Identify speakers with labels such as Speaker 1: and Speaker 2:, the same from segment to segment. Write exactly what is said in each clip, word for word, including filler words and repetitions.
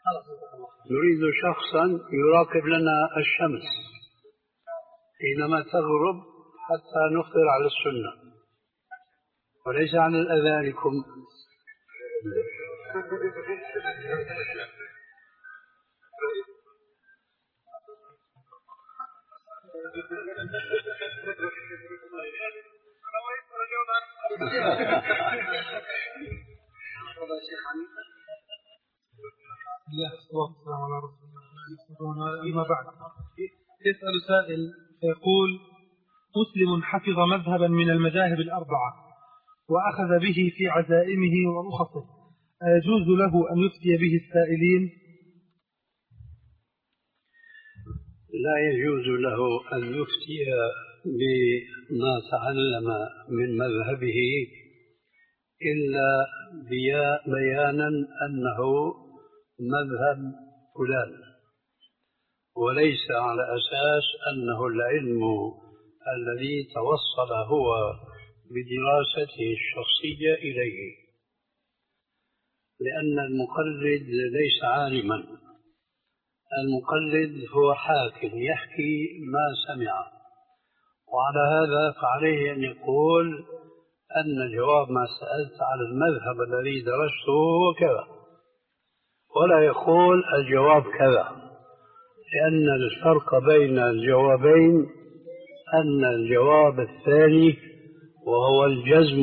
Speaker 1: نريد شخصا يراقب لنا الشمس حينما تغرب حتى نفطر على السنة وليس على الأذانكم.
Speaker 2: أما بعد، يسأل سائل فيقول: مسلم حفظ مذهبا من المذاهب الأربعة وأخذ به في عزائمه ورخصه، أيجوز له أن يفتي به السائلين؟
Speaker 1: لا يجوز له أن يفتي بما تعلم من مذهبه إلا بيانا أنه مذهب فلان، وليس على أساس أنه العلم الذي توصل هو بدراسته الشخصية إليه، لأن المقلد ليس عالما، المقلد هو حاكم يحكي ما سمع، وعلى هذا فعليه أن يقول أن جواب ما سألت على المذهب الذي درسته هو كذا، ولا يقول الجواب كذا، لأن الفرق بين الجوابين أن الجواب الثاني وهو الجزم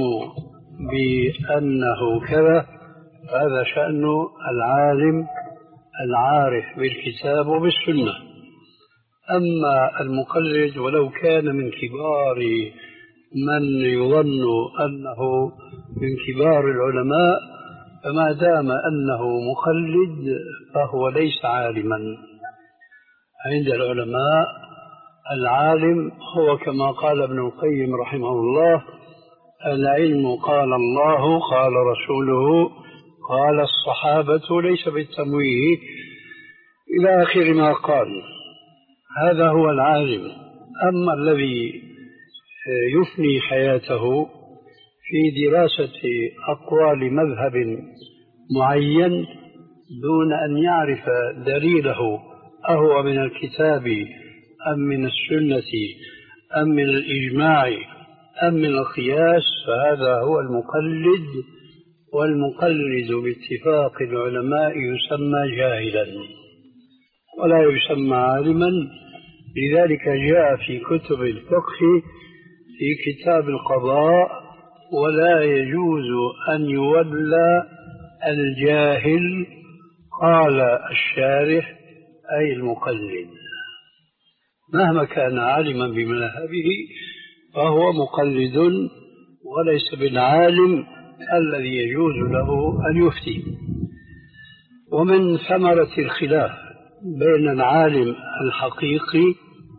Speaker 1: بأنه كذا هذا شأن العالم العارف بالكتاب وبالسنة. أما المقلد ولو كان من كبار من يظن أنه من كبار العلماء، فما دام أنه مقلد فهو ليس عالما. عند العلماء العالم هو كما قال ابن القيم رحمه الله: العلم قال الله قال رسوله قال الصحابة ليس بالتمويه، إلى آخر ما قال. هذا هو العالم. أما الذي يفني حياته في دراسة أقوال مذهب معين دون أن يعرف دليله أهو من الكتاب أم من السنة أم من الإجماع أم من القياس، فهذا هو المقلد، والمقلد باتفاق العلماء يسمى جاهلا ولا يسمى عالما. لذلك جاء في كتب الفقه في كتاب القضاء: ولا يجوز أن يولى الجاهل، قال الشارح أي المقلد. مهما كان عالما بمذهبه فهو مقلد وليس بالعالم الذي يجوز له أن يفتي. ومن ثمرة الخلاف بين العالم الحقيقي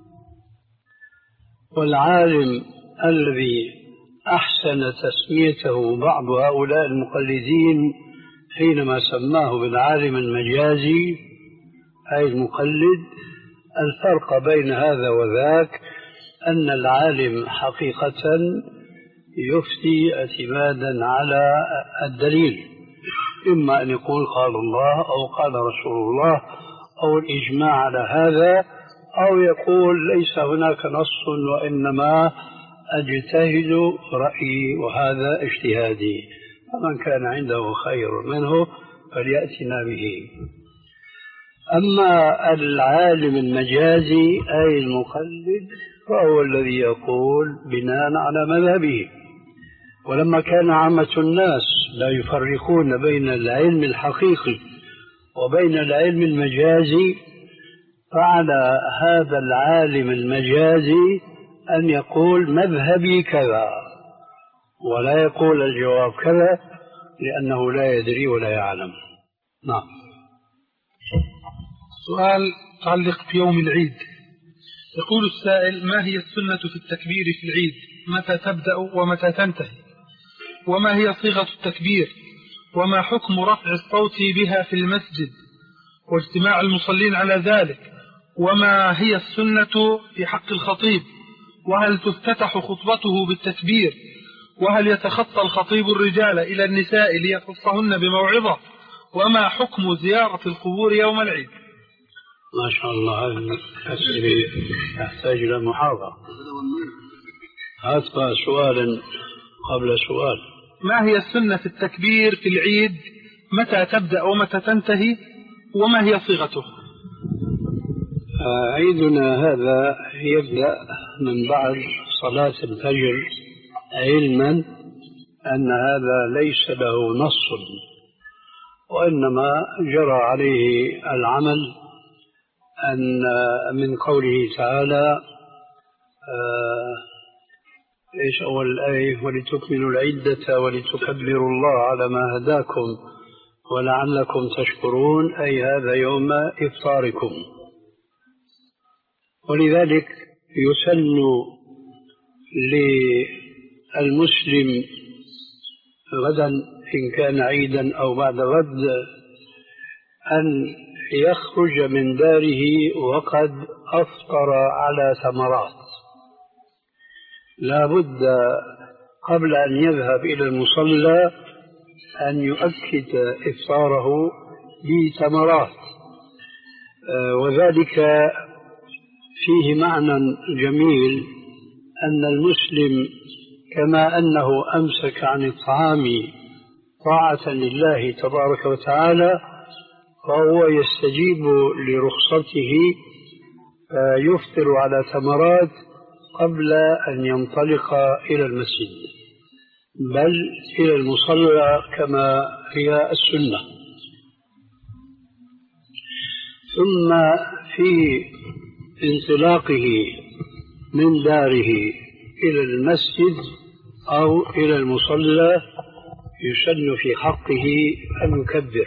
Speaker 1: والعالم الذي أحسن تسميته بعض هؤلاء المقلدين حينما سماه بالعالم المجازي أي المقلد، الفرق بين هذا وذاك أن العالم حقيقة يفتي اعتمادا على الدليل، إما أن يقول قال الله أو قال رسول الله أو الإجماع على هذا، أو يقول ليس هناك نص وإنما أجتهد رأيي وهذا اجتهادي، فمن كان عنده خير منه فليأتنا به. أما العالم المجازي أي المقلد فهو الذي يقول بناء على مذهبه. ولما كان عامة الناس لا يفرقون بين العلم الحقيقي وبين العلم المجازي، فعلى هذا العالم المجازي أن يقول مذهبي كذا، ولا يقول الجواب كذا، لأنه لا يدري ولا يعلم. نعم.
Speaker 2: سؤال تعلق في يوم العيد. يقول السائل: ما هي السنة في التكبير في العيد؟ متى تبدأ ومتى تنتهي؟ وما هي صيغة التكبير؟ وما حكم رفع الصوت بها في المسجد واجتماع المصلين على ذلك؟ وما هي السنة في حق الخطيب؟ وهل تفتتح خطبته بالتكبير؟ وهل يتخطى الخطيب الرجال إلى النساء ليخصهن بموعظة؟ وما حكم زيارة القبور يوم العيد؟
Speaker 1: ما شاء الله، هذه الأسئلة تحتاج إلى محاضرة. هذا سؤال قبل سؤال.
Speaker 2: ما هي السنة في التكبير في العيد؟ متى تبدأ ومتى تنتهي؟ وما هي صيغته؟
Speaker 1: عيدنا هذا يبدأ من بعد صلاة الفجر، علما أن هذا ليس له نص، وإنما جرى عليه العمل أن من قوله تعالى آه إيش أول الآية؟ ولتكملوا العدة ولتكبروا الله على ما هداكم ولعلكم تشكرون، أي هذا يوم إفطاركم. ولذلك يسن للمسلم غدا إن كان عيدا أو بعد غد أن يخرج من داره وقد أفطر على ثمرات. لا بد قبل أن يذهب إلى المصلى أن يؤكد إفطاره بثمرات، وذلك فيه معنى جميل، أن المسلم كما أنه أمسك عن الطعام طاعة لله تبارك وتعالى، فهو يستجيب لرخصته فيفطر على ثمرات قبل أن ينطلق إلى المسجد، بل إلى المصلى كما هي السنة. ثم في انطلاقه من داره إلى المسجد أو إلى المصلى يسن في حقه أن يكبر.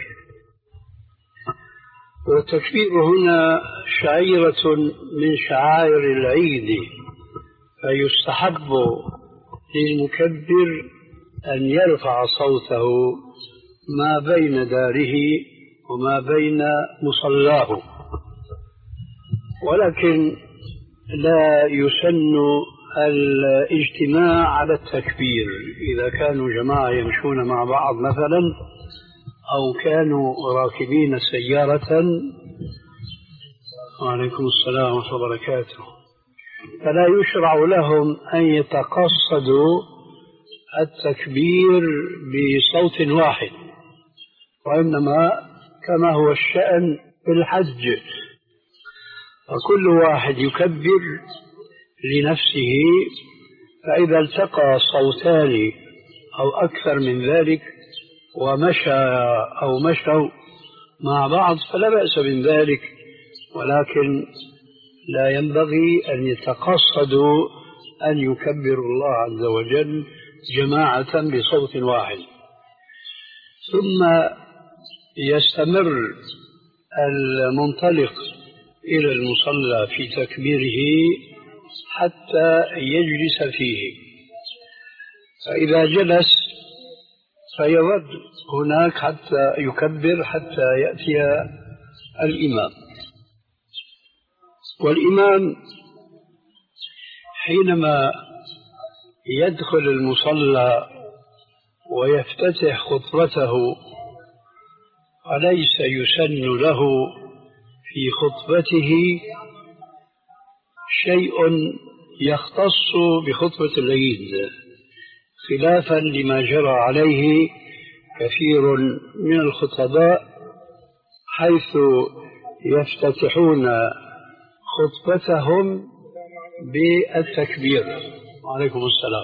Speaker 1: والتكبير هنا شعيرة من شعائر العيد، فيستحب للمكبر أن يرفع صوته ما بين داره وما بين مصلاه، ولكن لا يسن الاجتماع على التكبير. إذا كانوا جماعة يمشون مع بعض مثلا أو كانوا راكبين سيارة، وعليكم السلام ورحمة الله وبركاته، فلا يشرع لهم أن يتقصدوا التكبير بصوت واحد، وإنما كما هو الشأن في الحج، فكل واحد يكبر لنفسه، فإذا التقى صوتان أو أكثر من ذلك ومشى أو مشوا مع بعض فلا بأس من ذلك، ولكن لا ينبغي أن يتقصدوا أن يكبروا الله عز وجل جماعة بصوت واحد. ثم يستمر المنطلق إلى المصلى في تكبيره حتى يجلس فيه، فإذا جلس فيرد هناك حتى يكبر حتى يأتي الإمام. والإمام حينما يدخل المصلى ويفتتح خطبته فليس يسن له في خطبته شيء يختص بخطبة العيد، خلافا لما جرى عليه كثير من الخطباء، حيث يفتتحون خطبتهم بالتكبير. وعليكم السلام.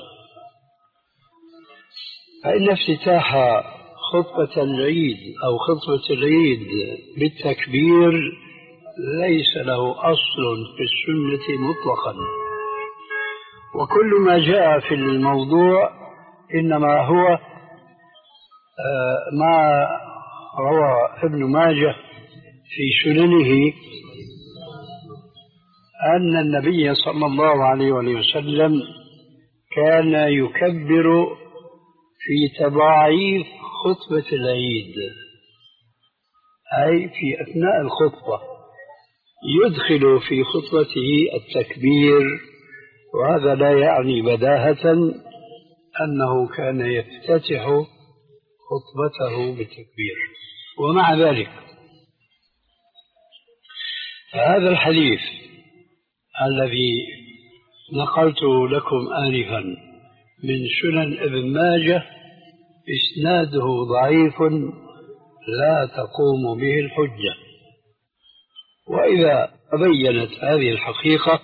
Speaker 1: فإن افتتاح خطبة العيد أو خطبة العيد بالتكبير ليس له أصل في السنة مطلقا، وكل ما جاء في الموضوع إنما هو ما روى ابن ماجه في سننه أن النبي صلى الله عليه وسلم كان يكبر في تضاعيف خطبة العيد، أي في أثناء الخطبة يدخل في خطبته التكبير، وهذا لا يعني بداهة أنه كان يفتتح خطبته بالتكبير. ومع ذلك هذا الحديث الذي نقلت لكم آنفا من سنن ابن ماجه إسناده ضعيف لا تقوم به الحجة. وإذا تبينت هذه الحقيقة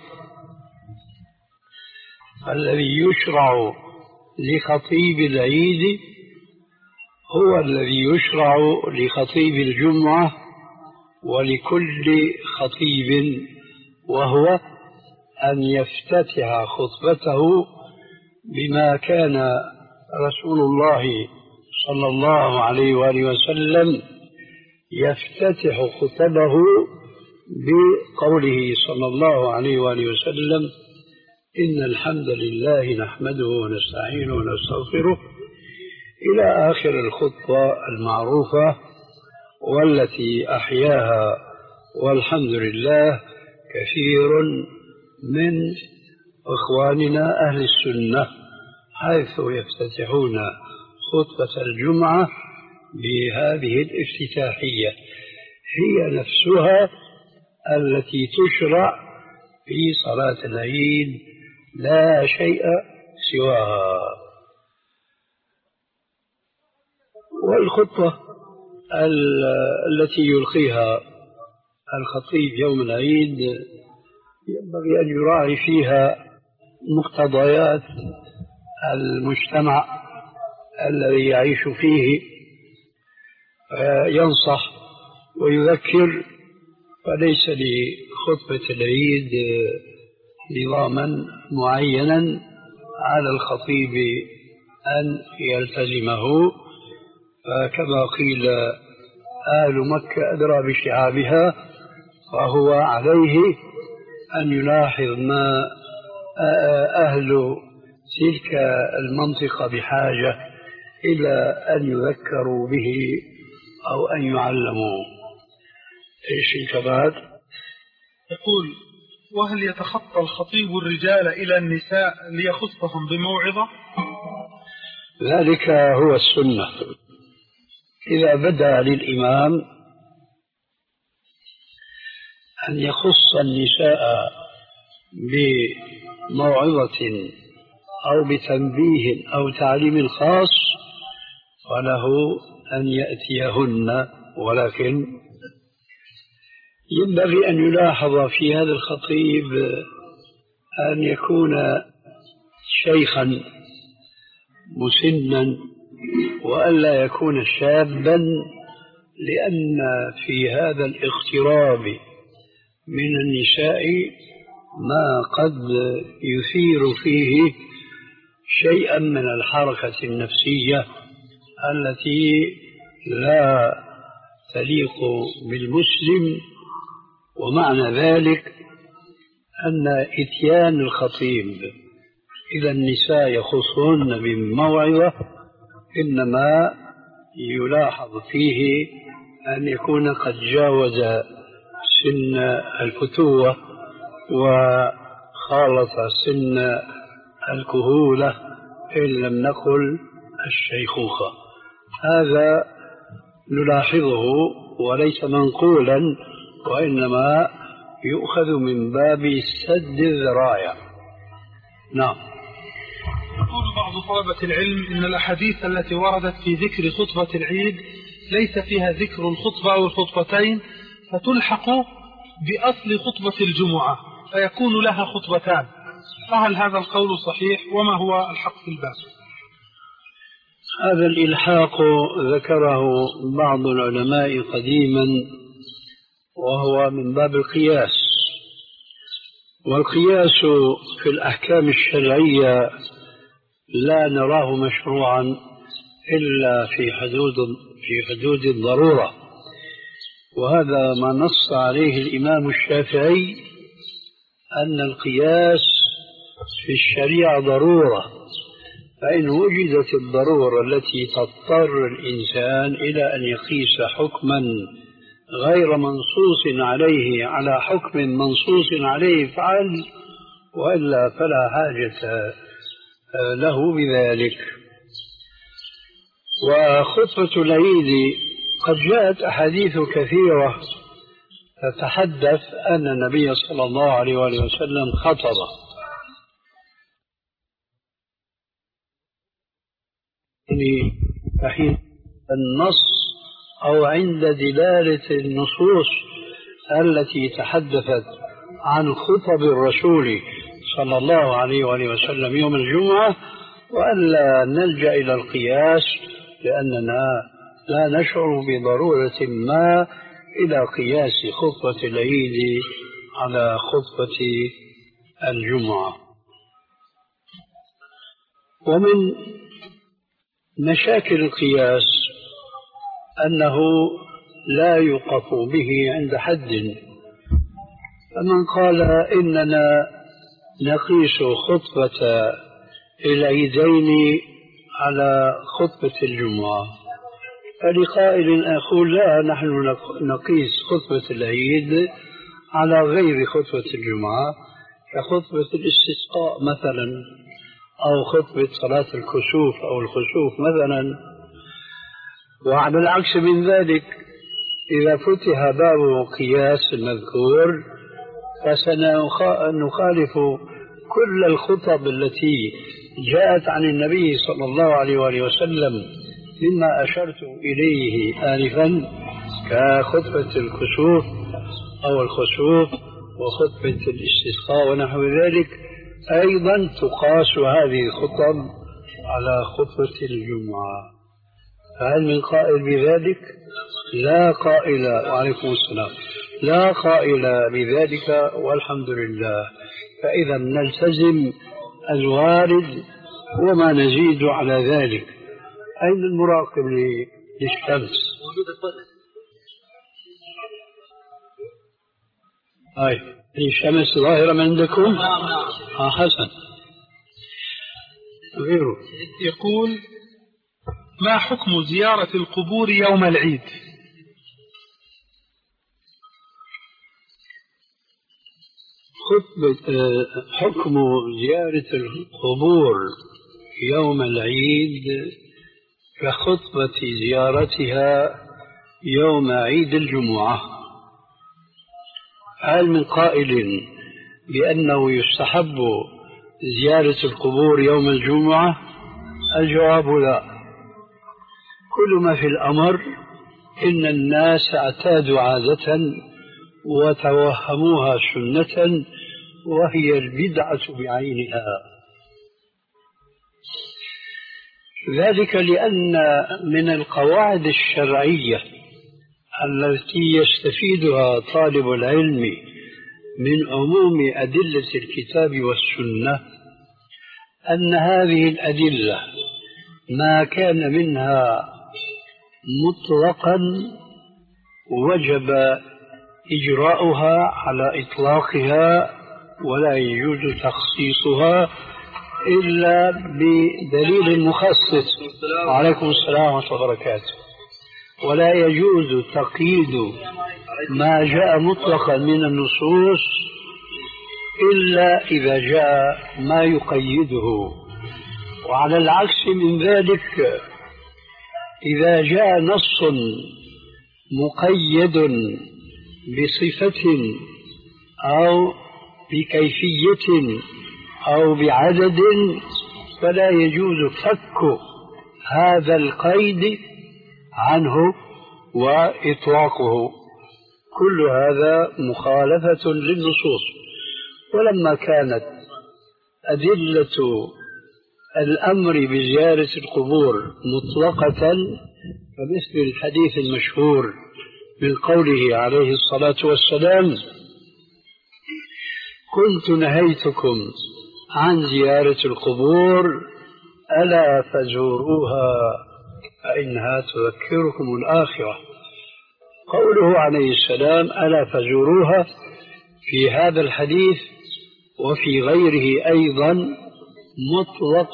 Speaker 1: الذي يشرع لخطيب العيد هو الذي يشرع لخطيب الجمعة ولكل خطيب، وهو أن يفتتح خطبته بما كان رسول الله صلى الله عليه وآله وسلم يفتتح خطبه بقوله صلى الله عليه وآله وسلم: إن الحمد لله نحمده ونستعينه ونستغفره، إلى آخر الخطبة المعروفة والتي أحياها والحمد لله كثير من إخواننا أهل السنة، حيث يفتتحون خطبة الجمعة بهذه الافتتاحية، هي نفسها التي تشرع في صلاة العيد لا شيء سواها. والخطبة التي يلقيها الخطيب يوم العيد ينبغي أن يراعي فيها مقتضيات المجتمع الذي يعيش فيه، ينصح ويذكر، فليس لخطبة العيد نظاما معينا على الخطيب أن يلتزمه، فكما قيل آل مكة أدرى بشعابها، فهو عليه أن يلاحظ ما أهل تلك المنطقة بحاجة إلى أن يذكروا به أو أن يعلموا. إيش الكبات؟
Speaker 2: يقول: وهل يتخطى الخطيب الرجال إلى النساء ليخصهم بموعظة؟
Speaker 1: ذلك هو السنة. إذا بدأ للإمام أن يخص النساء بموعظة أو بتنبيه أو تعليم خاص فله أن يأتيهن، ولكن ينبغي أن يلاحظ في هذا الخطيب أن يكون شيخا مسنا وألا يكون شابا، لأن في هذا الاغتراب من النساء ما قد يثير فيه شيئا من الحركة النفسية التي لا تليق بالمسلم. ومعنى ذلك أن إتيان الخطيب إلى النساء يخصهن بموعظة إنما يلاحظ فيه أن يكون قد جاوز سن الفتوة وخالط سن الكهولة إن لم نقل الشيخوخة. هذا نلاحظه وليس منقولا، وإنما يؤخذ من باب سد الذرائع. نعم.
Speaker 2: يقول بعض طلبة العلم إن الأحاديث التي وردت في ذكر خطبة العيد ليس فيها ذكر الخطبة أو الخطبتين، فتلحق بأصل خطبة الجمعة فيكون لها خطبتان، فهل هذا القول صحيح؟ وما هو الحق في الباب؟
Speaker 1: هذا الإلحاق ذكره بعض العلماء قديما، وهو من باب القياس، والقياس في الأحكام الشرعية لا نراه مشروعا إلا في حدود في حدود الضرورة، وهذا ما نص عليه الإمام الشافعي أن القياس في الشريعة ضرورة، فإن وجدت الضرورة التي تضطر الإنسان إلى أن يقيس حكما غير منصوص عليه على حكم منصوص عليه فعل، وإلا فلا حاجة له بذلك. وخطبة العيد قد جاءت أحاديث كثيرة تتحدث أن النبي صلى الله عليه وآله وسلم خطب، يعني حين النص أو عند دلالة النصوص التي تحدثت عن خطب الرسول صلى الله عليه وآله وسلم يوم الجمعة، وألا نلجأ إلى القياس لأننا لا نشعر بضرورة ما إلى قياس خطبة العيد على خطبة الجمعة. ومن مشاكل القياس أنه لا يوقف به عند حد، فمن قال إننا نقيس خطبة العيدين على خطبة الجمعة، فلقائل أقول لا، نحن نقيس خطبة العيد على غير خطبة الجمعة كخطبة الاستسقاء مثلا، أو خطبة صلاة الكسوف أو الخسوف مثلا. وعلى العكس من ذلك، إذا فتح باب قياس المذكور فسنخالف كل الخطب التي جاءت عن النبي صلى الله عليه وآله وسلم مما أشرت إليه آنفا كخطبة الكسوف أو الخسوف وخطبة الاستسقاء ونحو ذلك. أيضا تقاس هذه الخطب على خطبة الجمعة. فهل من قائل بذلك؟ لا قائل، وعليكم السلام، لا قائل بذلك والحمد لله. فإذا نلتزم الوارد وما نزيد على ذلك. أين المراقب للشمس؟ أي الشمس ظاهرة من عندكم؟ آه حسن. غيره
Speaker 2: يقول: ما حكم زيارة القبور يوم العيد؟
Speaker 1: خطبة حكم زيارة القبور يوم العيد كخطبة زيارتها يوم عيد الجمعة. هل من قائل بأنه يستحب زيارة القبور يوم الجمعة؟ الجواب لا. كل ما في الأمر إن الناس اعتادوا عادة وتوهموها سنة، وهي البدعة بعينها. ذلك لأن من القواعد الشرعية التي يستفيدها طالب العلم من عموم أدلة الكتاب والسنة أن هذه الأدلة ما كان منها مطلقا وجب إجراؤها على إطلاقها، ولا يجوز تخصيصها إلا بدليل مخصص. وعليكم السلام ورحمة الله وبركاته. ولا يجوز تقييد ما جاء مطلقا من النصوص إلا إذا جاء ما يقيده. وعلى العكس من ذلك، إذا جاء نص مقيد بصفة أو بكيفية أو بعدد فلا يجوز فك هذا القيد عنه وإطلاقه. كل هذا مخالفة للنصوص. ولما كانت أدلة الأمر بزيارة القبور مطلقة فمثل الحديث المشهور من قوله عليه الصلاة والسلام: كنت نهيتكم عن زيارة القبور ألا فزوروها فإنها تذكركم الآخرة. قوله عليه السلام ألا فزوروها في هذا الحديث وفي غيره أيضا مطلق،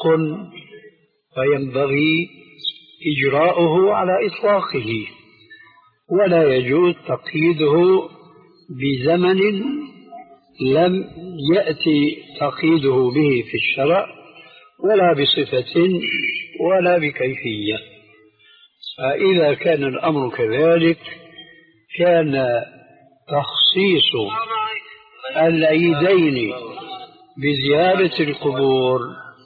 Speaker 1: فينبغي إجراؤه على إطلاقه، ولا يجوز تقييده بزمن لم يأتي تقييده به في الشرع، ولا بصفة ولا بكيفية. فإذا كان الأمر كذلك كان تخصيص العيدين بزيارة القبور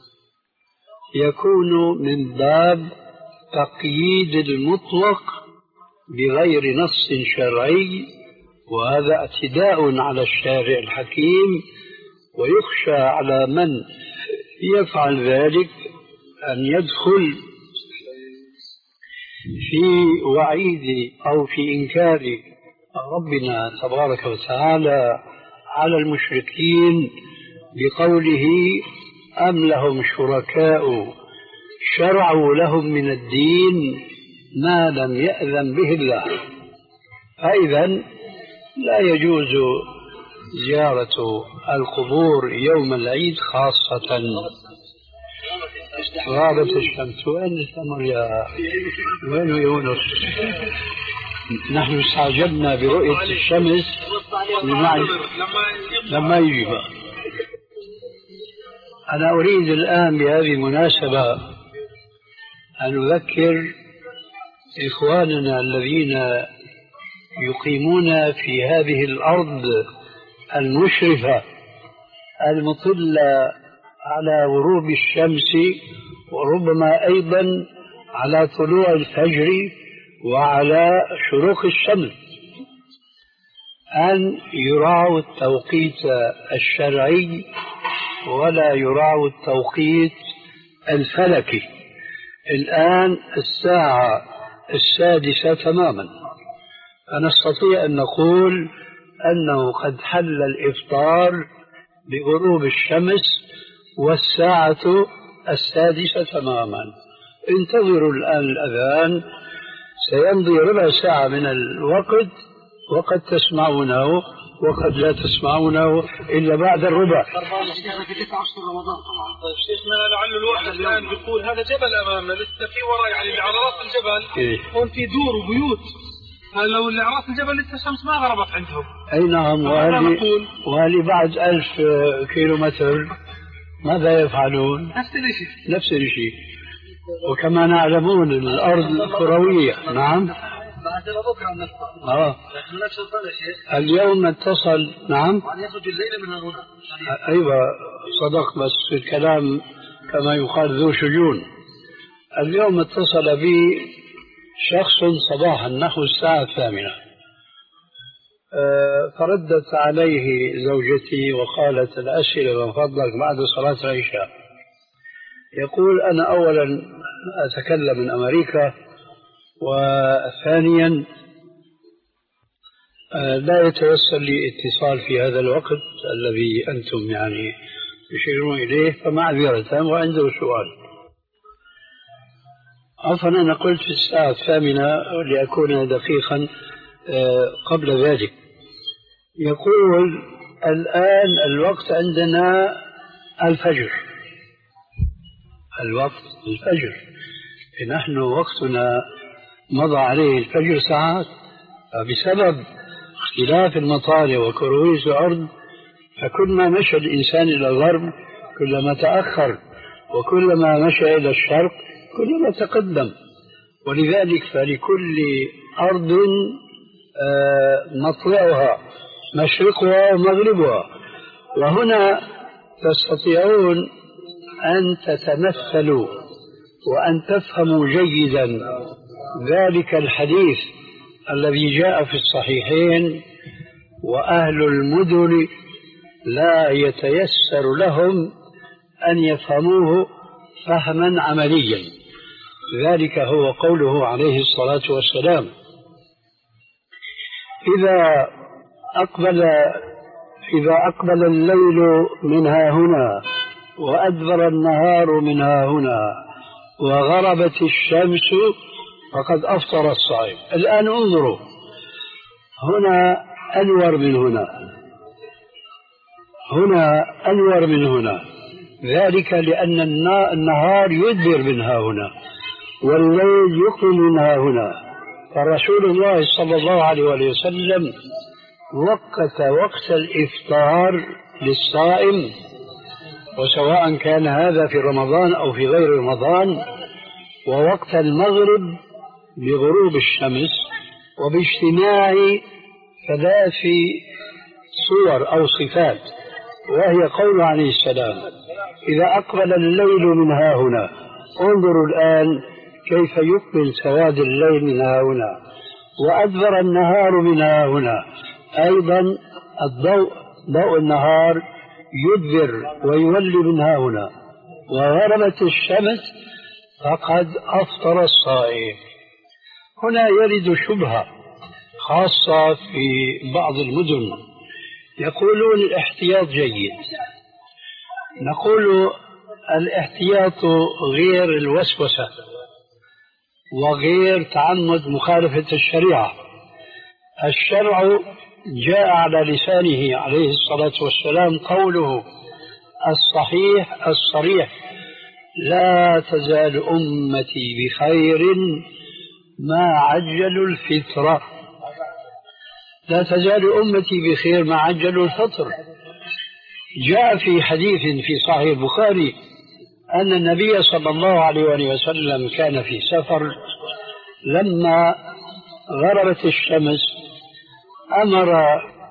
Speaker 1: يكون من باب تقييد المطلق بغير نص شرعي، وهذا اعتداء على الشارع الحكيم، ويخشى على من يفعل ذلك أن يدخل في وعيد أو في إنكار ربنا تبارك وتعالى على المشركين بقوله أم لهم شركاء شرعوا لهم من الدين ما لم يأذن به الله. فإذا لا يجوز زيارة القبور يوم العيد خاصة. غابت الشمس. وين القمر يا وين يونس؟ نحن استعجبنا برؤية الشمس لما يجي. أنا أريد الآن بهذه المناسبة أن أذكر إخواننا الذين يقيمون في هذه الأرض المشرفة المطلة على غروب الشمس، وربما أيضا على طلوع الفجر وعلى شروق الشمس، أن يراعوا التوقيت الشرعي ولا يراعوا التوقيت الفلكي. الآن الساعة السادسة تماما، فنستطيع أن نقول أنه قد حل الإفطار بغروب الشمس والساعة السادسة تماما. انتظروا الآن الأذان، سيمضي ربع ساعة من الوقت، وقد تسمعونه وقد لا تسمعونه إلا بعد الربع.
Speaker 2: في تسعة عشر رمضان طبعا. طيب شيخنا، لعل الواحد الآن بيقول هذا جبل أمامنا لسه في وراء، يعني على رأس الجبل إيه؟ هون في دور وبيوت، لو اللي على رأس الجبل لسه الشمس ما غربت عندهم.
Speaker 1: أي نعم. وهذه وهذه بعد ألف كيلو متر ماذا يفعلون؟
Speaker 2: نفس الشيء
Speaker 1: نفس الشيء. وكما نعلمون الأرض كروية. نعم.
Speaker 3: بعد بكره نصل.
Speaker 1: اه
Speaker 3: لكن نفس الطريق شيخ.
Speaker 1: اليوم اتصل. نعم.
Speaker 3: يعني يخرج الليل من هنا.
Speaker 1: ايوه صدق، بس في الكلام كما يقال ذو شجون. اليوم اتصل بي شخص صباحا نحو الساعة الثامنة، أه فردت عليه زوجتي وقالت الأسئلة من فضلك بعد صلاة العشاء. يقول أنا أولا أتكلم من أمريكا، وثانيا لا يتيسر لي اتصال في هذا الوقت الذي أنتم يعني تشيرون إليه، فمعذرة وعنده سؤال. عفوا أنا قلت في الساعة الثامنة لأكون دقيقا قبل ذلك. يقول الآن الوقت عندنا الفجر، الوقت الفجر، نحن وقتنا مضى عليه الفجر ساعات، فبسبب اختلاف المطالع وكروية الأرض فكلما مشى الإنسان إلى الغرب كلما تأخر، وكلما مشى إلى الشرق كلما تقدم. ولذلك فلكل أرض مطلعها مشرقها ومغربها. وهنا تستطيعون أن تتمثلوا وأن تفهموا جيدا ذلك الحديث الذي جاء في الصحيحين: وأهل المدن لا يتيسر لهم أن يفهموه فهما عمليا. ذلك هو قوله عليه الصلاة والسلام: إذا أقبل إذا أقبل الليل من ها هنا وأدبر النهار من ها هنا وغربت الشمس فقد أفطر الصائم. الآن انظروا، هنا أنور من هنا، هنا أنور من هنا، ذلك لأن النهار يدبر من ها هنا والليل يقبل من ها هنا. فرسول الله صلى الله عليه وسلم وقت وقت الإفطار للصائم، وسواء كان هذا في رمضان أو في غير رمضان، ووقت المغرب بغروب الشمس وباجتماع ثلاث صور أو صفات، وهي قول عليه السلام: إذا أقبل الليل من ها هنا، انظروا الآن كيف يقبل سواد الليل من ها هنا، وأدبر النهار من ها هنا، أيضا الضوء ضوء النهار يدبر ويولي من ها هنا، وغربت الشمس فقد أفطر الصائم. هنا يرد شبهة خاصة في بعض المدن، يقولون الاحتياط جيد. نقول الاحتياط غير الوسوسة وغير تعمد مخالفة الشريعة. الشرع جاء على لسانه عليه الصلاة والسلام قوله الصحيح الصريح: لا تزال أمتي بخير ما عجلوا الفطرة. لا تزال أمتي بخير ما عجلوا الفطر. جاء في حديث في صحيح البخاري أن النبي صلى الله عليه وسلم كان في سفر، لما غربت الشمس أمر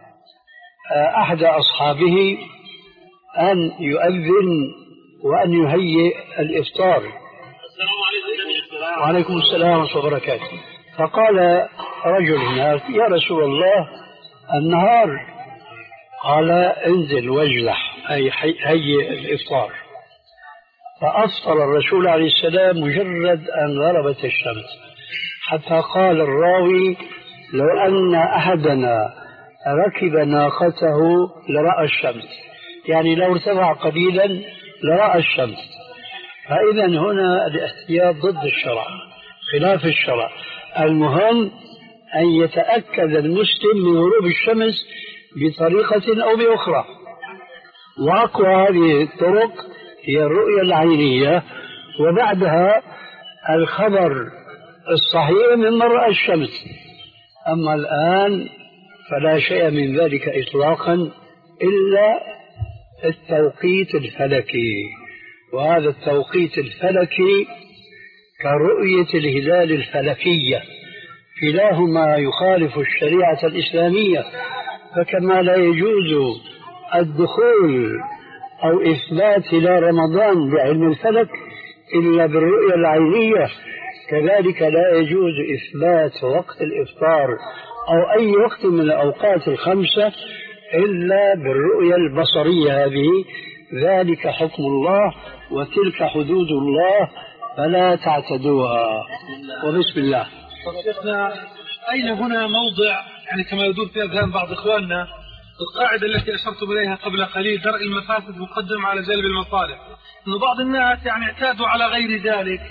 Speaker 1: أحد أصحابه أن يؤذن وأن يهيئ الإفطار.
Speaker 3: السلام عليكم.
Speaker 1: وعليكم السلام ورحمة الله وبركاته. فقال رجل هناك: يا رسول الله النهار. قال: انزل واجلح، أي هيئ الإفطار. فأفطر الرسول عليه السلام مجرد أن غربت الشمس، حتى قال الراوي: لو أن أحدنا ركب ناقته لرأى الشمس، يعني لو ارتفع قليلا لرأى الشمس. فإذا هنا الاحتياط ضد الشرع، خلاف الشرع. المهم أن يتأكد المسلم من غروب الشمس بطريقة أو بأخرى، وأقوى هذه الطرق هي الرؤية العينية، وبعدها الخبر الصحيح من رأى الشمس. أما الآن فلا شيء من ذلك إطلاقا إلا التوقيت الفلكي، وهذا التوقيت الفلكي كرؤية الهلال الفلكية، كلاهما يخالف الشريعة الإسلامية. فكما لا يجوز الدخول أو إثبات هلال رمضان بعلم الفلك إلا بالرؤية العينية، كذلك لا يجوز إثبات وقت الإفطار أو أي وقت من الأوقات الخمسة إلا بالرؤية البصرية هذه. ذلك حكم الله وتلك حدود الله فلا تعتدوها. وبسم الله.
Speaker 2: شيخنا، أين هنا موضع يعني كما يدور في أذهان بعض إخواننا القاعدة التي أشرتم إليها قبل قليل: درء المفاسد مقدم على جلب المصالح؟ إنه بعض الناس يعني اعتادوا على غير ذلك،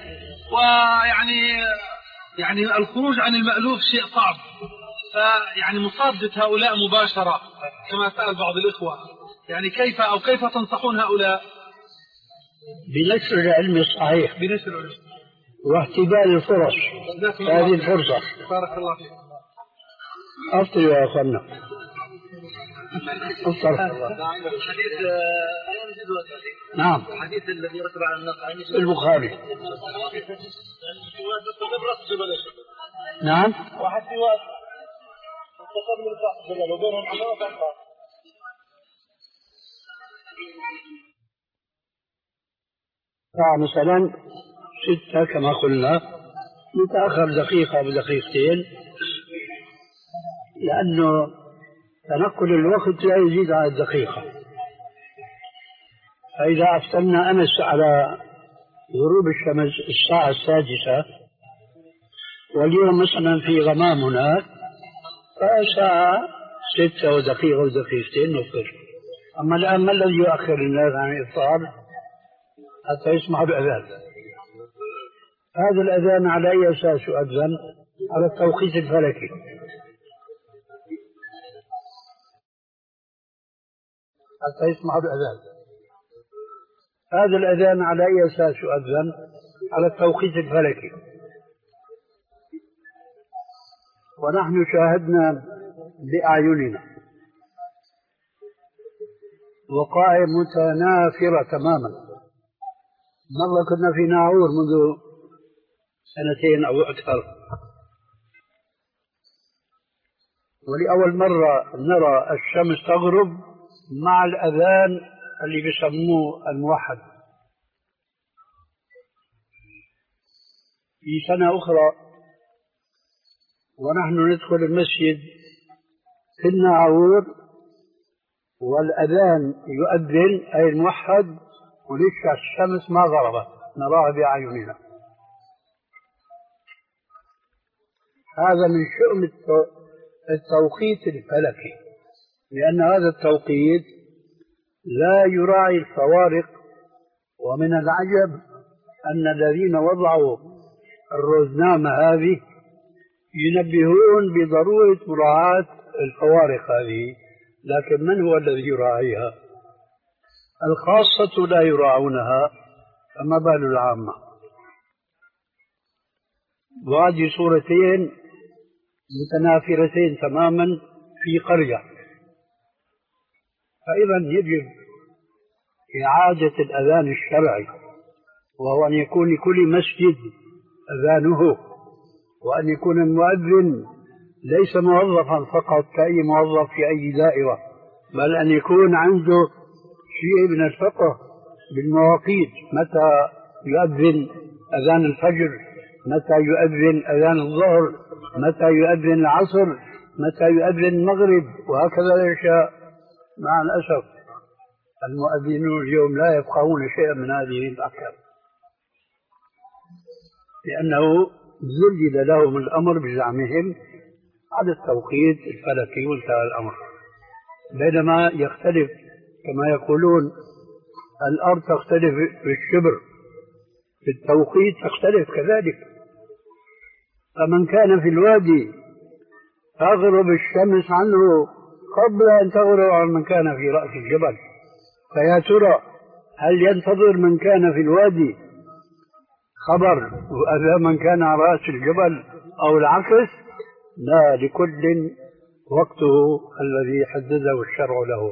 Speaker 2: ويعني يعني الخروج عن المألوف شيء صعب، فيعني مصادة هؤلاء مباشرة كما سأل بعض الإخوة، يعني كيف أو كيف تنصحون هؤلاء؟
Speaker 1: بنشر العلم الصحيح،
Speaker 2: بنشر العلم
Speaker 1: واحتمال الفرص. هذه الفرصة.
Speaker 2: بارك الله فيك.
Speaker 1: أفضل يا أخوانا. أفضل.
Speaker 3: حديث
Speaker 1: نعم.
Speaker 3: الحديث الذي رتب على النقل
Speaker 1: البخاري. نعم.
Speaker 3: واحد في واحد متصل من الفحص وبينهم عمارة.
Speaker 1: مثلا ستة كما قلنا، نتأخر دقيقة بدقيقتين، لأنه تنقل الوقت لا يزيد على الدقيقة. فإذا أفتلنا أمس على غروب الشمس الساعة السادسة، واليوم مثلا في غمام هناك، فساعة ستة ودقيقة ودقيقتين نفطر. أما الآن ما الذي يؤخر الناس عن الإفطار حتى يسمعوا الأذان؟ هذا الأذان على أي أساس يؤذن؟ على التوقيت الفلكي. حتى يسمعوا الأذان. هذا الأذان على أي أساس يؤذن؟ على التوقيت الفلكي. ونحن شاهدنا بأعيننا وقائع متنافرة تماما. مرة كنا في ناعور منذ سنتين أو أكثر، ولأول مرة نرى الشمس تغرب مع الأذان اللي بيسموه الموحد. في سنة أخرى ونحن ندخل المسجد في الناعور والأذان يؤذن أي الموحد ولسه الشمس ما غربت نراها بأعيننا. هذا من شؤم التوقيت الفلكي، لأن هذا التوقيت لا يراعي الفوارق. ومن العجب أن الذين وضعوا الروزنامة هذه ينبهون بضرورة مراعاة الفوارق هذه، لكن من هو الذي يراعيها؟ الخاصة لا يراعونها، فما بال العامة؟ وهذه صورتين متنافرتين تماما في قرية. فإذا يجب إعادة الأذان الشرعي، وهو أن يكون لكل مسجد أذانه، وأن يكون المؤذن ليس موظفا فقط كأي موظف في أي دائرة، بل أن يكون عنده شيء من الفقه بالمواقيت، متى يؤذن أذان الفجر، متى يؤذن أذان الظهر، متى يؤذن العصر، متى يؤذن المغرب، وهكذا العشاء. مع الأسف المؤذنون اليوم لا يفقهون شيئا من هذه الأحكام، لأنه زلل لهم الأمر بزعمهم على التوقيت الفلكي وانتهى الأمر، بينما يختلف كما يقولون الأرض تختلف في الشبر، في التوقيت تختلف كذلك. فمن كان في الوادي تغرب الشمس عنه قبل أن تغرب عن من كان في رأس الجبل، فيا ترى هل ينتظر من كان في الوادي خبر وأذى من كان على رأس الجبل أو العكس؟ لا، لكل وقته الذي حدده الشرع له.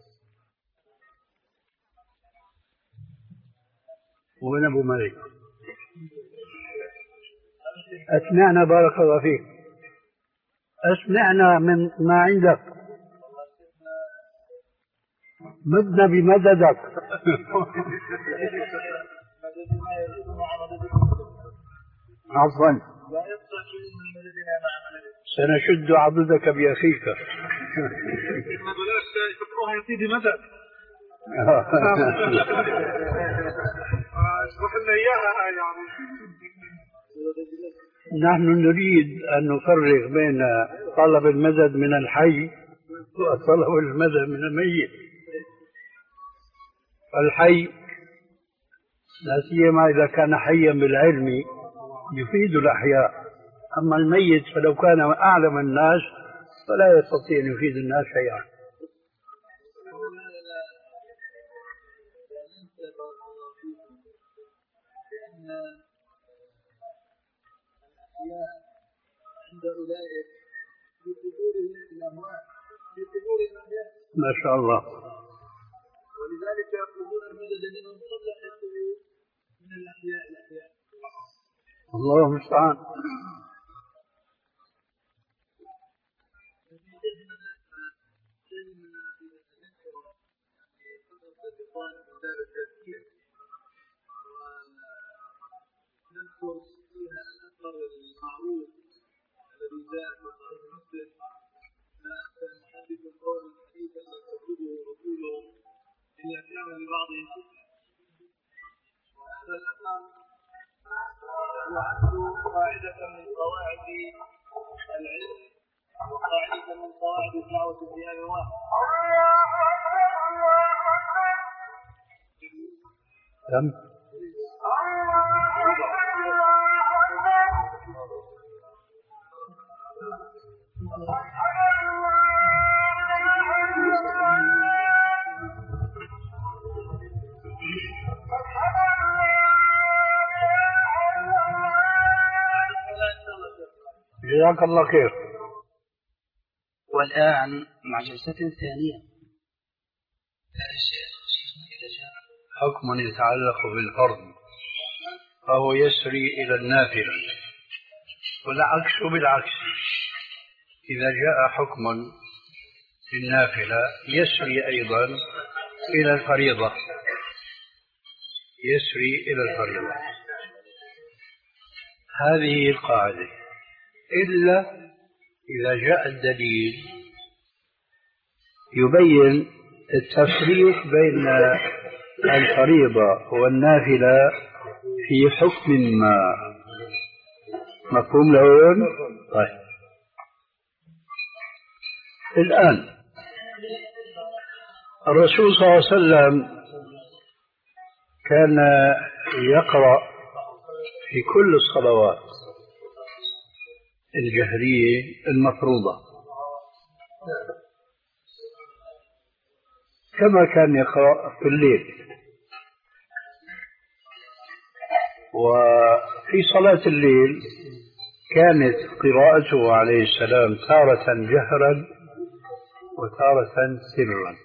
Speaker 1: وين أبو مالك؟ أسمعنا بارك الله فيك، أسمعنا من ما عندك، مدنا بمددك. عفوا، سنشد عضدك بأخيك. نحن نريد أن نفرق بين طلب المدد من الحي وطلب المدد من الميت. الحي لا سيما إذا كان حيا بالعلم يفيد الأحياء، أما الميت فلو كان أعلم الناس فلا يستطيع أن يفيد الناس شيئا. ما شاء الله.
Speaker 3: ولذلك يطلبون المدد منهم قبل أن يخرجوا من الأحياء الأحياء.
Speaker 1: الله المستعان.
Speaker 3: ونذكر فيها الأثر المعروف الذي جاء في صحيح مسلم: ما كان يحدث القوم حديثا لم يكتبه رسولهم إلا كان لبعضهم فتنة. وهذا الأثر يعد قاعدة من قواعد العلم وقاعدة من قواعد الدعوة في آن واحد.
Speaker 1: كم؟ جزاك الله خير.
Speaker 4: والآن مع جلسة ثانية.
Speaker 1: حكم يتعلق بالفرض فهو يسري إلى النافلة، والعكس بالعكس، إذا جاء حكم للنافلة يسري أيضا إلى الفريضة، يسري إلى الفريضة. هذه القاعدة، إلا إذا جاء الدليل يبين التفريق بين الفريضة والنافلة في حكم ما. مفهوم لهون؟ طيب، الآن الرسول صلى الله عليه وسلم كان يقرأ في كل الصلوات الجهرية المفروضة كما كان يقرأ في الليل. وفي صلاة الليل كانت قراءته عليه السلام تارة جهرا وتارة سرا.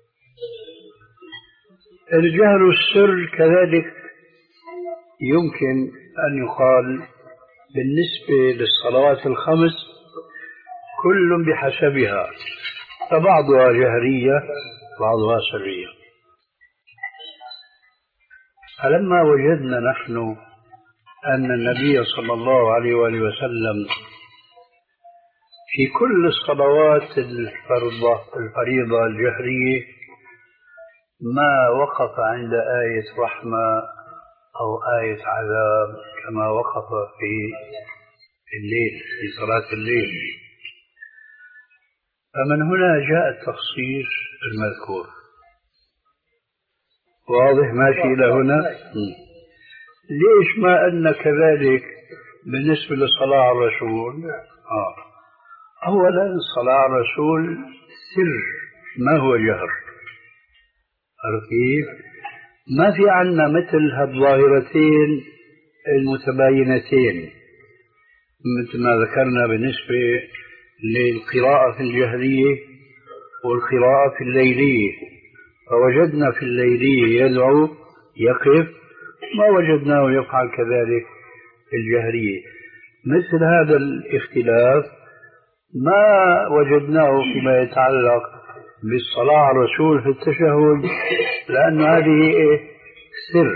Speaker 1: الجهر والسر كذلك يمكن أن يقال بالنسبة للصلوات الخمس كل بحسبها، فبعضها جهرية بعضها سرية. فلما وجدنا نحن أن النبي صلى الله عليه وآله وسلم في كل الصلوات الفرضة الفريضة الجهرية ما وقف عند آية رحمة أو آية عذاب كما وقف في الليل في صلاة الليل، فمن هنا جاء التخصيص المذكور. واضح ماشي إلى هنا؟ ليش ما أن كذلك بالنسبة للصلاة على الرسول؟ آه. أولا الصلاة على الرسول سر ما هو جهر، كيف؟ ما في عنا مثل هالظاهرتين المتباينتين مثل ما ذكرنا بالنسبة للقراءة في الجهرية والقراءة في الليلية. فوجدنا في الليلية يدعو يقف، ما وجدناه يفعل كذلك في الجهرية. مثل هذا الاختلاف ما وجدناه فيما يتعلق بالصلاة على الرسول في التشهد، لأن هذه سر.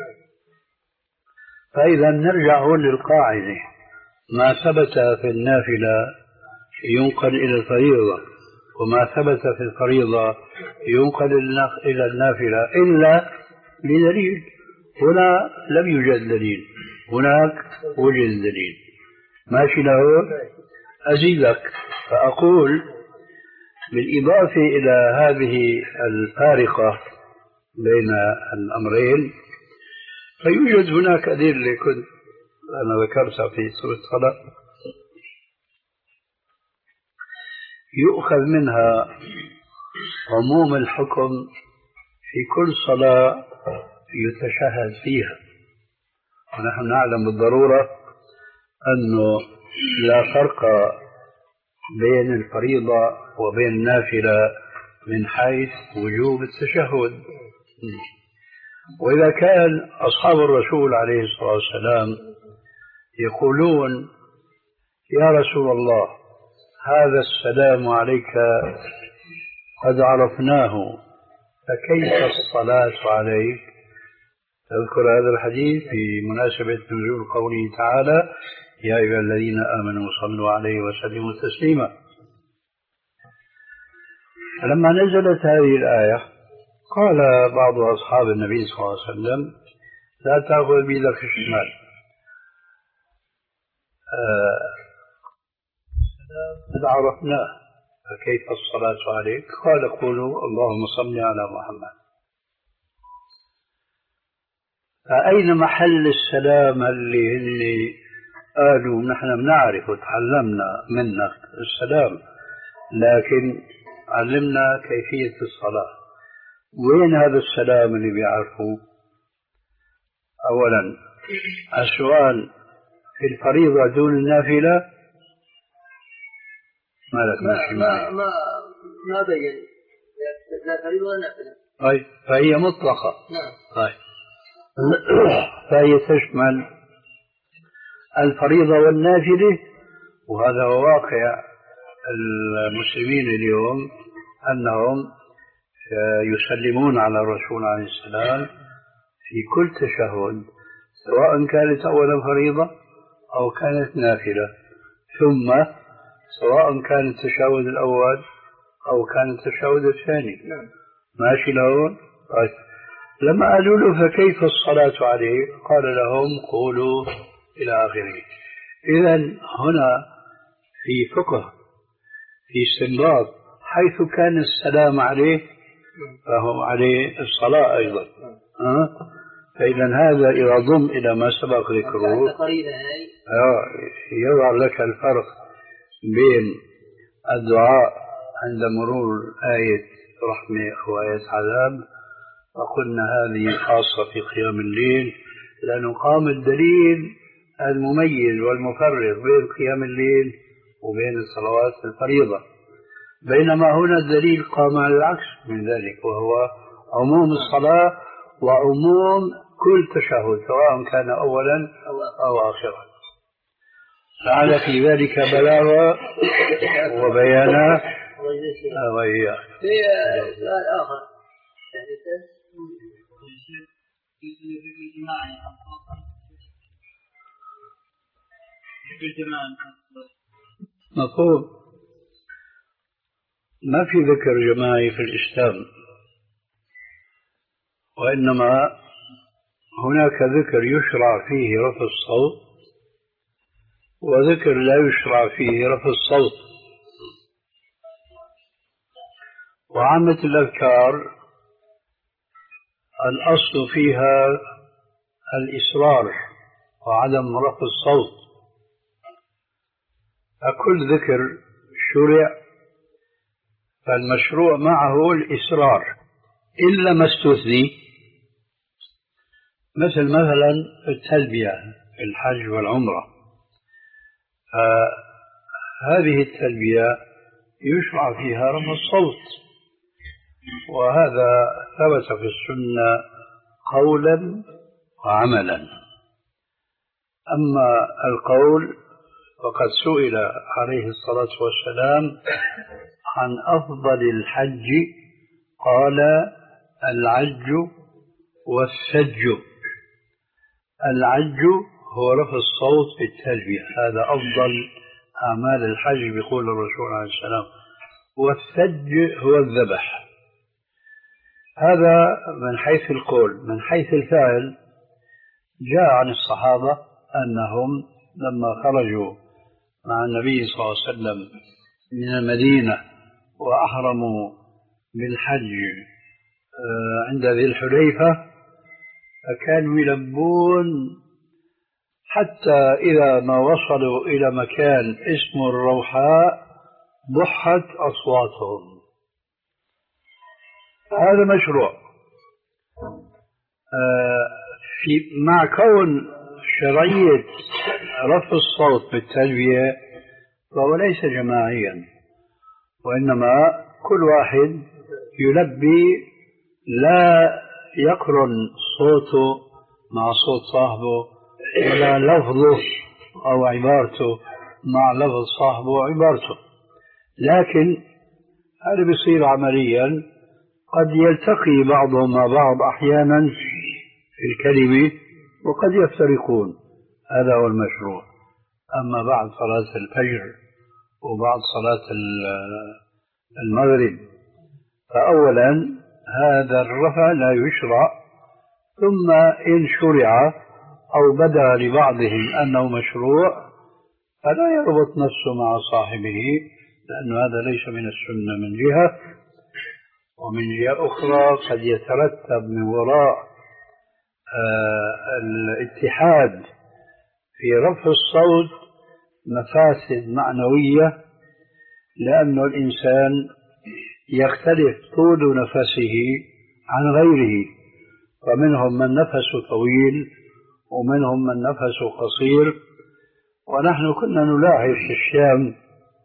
Speaker 1: فإذا نرجع هون للقاعدة، ما ثبت في النافلة ينقل إلى الفريضة، وما ثبت في الفريضة ينقل إلى النافلة إلا بدليل. هنا لم يوجد دليل، هناك وجد دليل. ماشي له؟ أزيدك فأقول بالإضافة إلى هذه الفارقة بين الأمرين فيوجد هناك أدلة كنت أنا ذكرتها في سورة الطلاق يؤخذ منها عموم الحكم في كل صلاة يتشهد فيها. ونحن نعلم بالضرورة أنه لا فرق بين الفريضة وبين النافلة من حيث وجوب التشهد. وإذا كان أصحاب الرسول عليه الصلاة والسلام يقولون يا رسول الله هذا السلام عليك قد عرفناه فكيف الصلاة عليك؟ تذكر هذا الحديث في مناسبة نزول قوله تعالى يا أيها الذين آمنوا صلوا عليه وسلموا تسليما. فلما نزلت هذه الآية قال بعض أصحاب النبي صلى الله عليه وسلم لا تأخذ بيدك الشمال، قد عرفناه فكيف الصلاة عليك؟ قال قولوا اللهم صل على محمد. فأين محل السلام اللي هن قالوا نحن بنعرف وتعلمنا منك السلام لكن علمنا كيفية الصلاة؟ وين هذا السلام اللي بيعرفوه؟ أولا السؤال في الفريضة دون النافلة مالك ماشي
Speaker 5: ما ما ما بين لا فريضة ولا نافلة.
Speaker 1: طيب فهي مطلقة.
Speaker 5: نعم.
Speaker 1: طيب فهي تشمل الفريضة والنافلة، وهذا هو واقع المسلمين اليوم، أنهم يسلمون على الرسول عليه السلام في كل تشهد، سواء كانت أولا فريضة أو كانت نافلة، ثم سواء كان التشهد الأول أو كان التشهد الثاني. ماشي لهون؟ طيب. لما قالوا له فكيف الصلاة عليه؟ قال لهم قولوا إلى آخره. إذن هنا في فقه، في استنباط، حيث كان السلام عليه فهو عليه الصلاة أيضا. أه؟ فإذا هذا إذا ضم إلى ما سبق ذكره يضع لك الفرق بين الدعاء عند مرور آية رحمة أو آية عذاب، وقلنا هذه خاصة في قيام الليل، لأنه قام الدليل المميز والمفرق بين قيام الليل وبين الصلوات الفريضة، بينما هنا الدليل قام على العكس من ذلك، وهو عموم الصلاة وعموم كل تشهد سواء كان أولا أو آخرا. فعل في ذلك بلاغة وبيانا. وإياك
Speaker 4: في سؤال آخر
Speaker 1: مفهوم. ما في ذكر جماعي في الإسلام، وإنما هناك ذكر يشرع فيه رفع الصوت وذكر لا يشرع فيه رفع الصوت. وعامة الأذكار الأصل فيها الإصرار وعدم رفع الصوت، فكل ذكر شرع فالمشروع معه الإصرار إلا ما استثني، مثل مثلا التلبية في الحج والعمرة، فهذه التلبية يشرع فيها رفع الصوت، وهذا ثبت في السنة قولا وعملا. أما القول فقد سئل عليه الصلاة والسلام عن أفضل الحج قال العج والسج. العج هو رفع الصوت في التلبية، هذا أفضل أعمال الحج بيقول الرسول عليه السلام، والسج هو الذبح. هذا من حيث القول. من حيث الفعل جاء عن الصحابة أنهم لما خرجوا مع النبي صلى الله عليه وسلم من المدينة وأحرموا بالحج عند ذي الحليفة فكانوا يلبون حتى إذا ما وصلوا إلى مكان اسمه الروحاء بحت أصواتهم. هذا مشروع. في مع كون شرعية رفع الصوت بالتلبية فهو ليس جماعيا، وإنما كل واحد يلبي لا يقرن صوته مع صوت صاحبه ولا لفظه أو عبارته مع لفظ صاحبه وعبارته، لكن هذا بيصير عمليا قد يلتقي بعضهم مع بعض أحيانا في الكلمة وقد يفترقون، هذا هو المشروع. أما بعد صلاة الفجر وبعد صلاة المغرب فأولا هذا الرفع لا يشرع، ثم إن شرع أو بدا لبعضهم أنه مشروع فلا يربط نفسه مع صاحبه، لأن هذا ليس من السنة من جهة، ومن جهة أخرى قد يترتب من وراء آه الاتحاد في رفع الصوت مفاسد معنوية، لأن الإنسان يختلف طول نفسه عن غيره، فمنهم من نفسه طويل ومنهم من نفسه قصير. ونحن كنا نلاحظ في الشام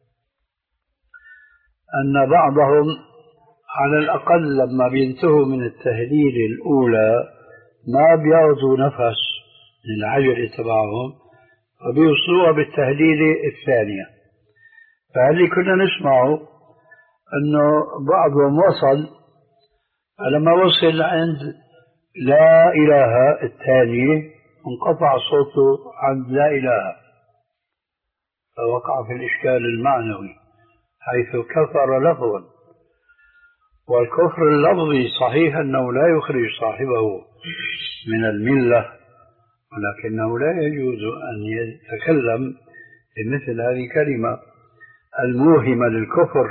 Speaker 1: أن بعضهم على الأقل لما بينتهوا من التهليل الأولى ما بياخذوا نفس من العجلة تبعهم فبيوصلوها بالتهليلة الثانية. فاللي كنا نسمعه أنه بعضهم وصل، فلما وصل عند لا إله الثانية انقطع صوته عند لا إله، فوقع في الإشكال المعنوي حيث كفر لفظا. والكفر اللفظي صحيح أنه لا يخرج صاحبه من الملة، ولكنه لا يجوز أن يتكلم بمثل هذه الكلمة الموهمة للكفر.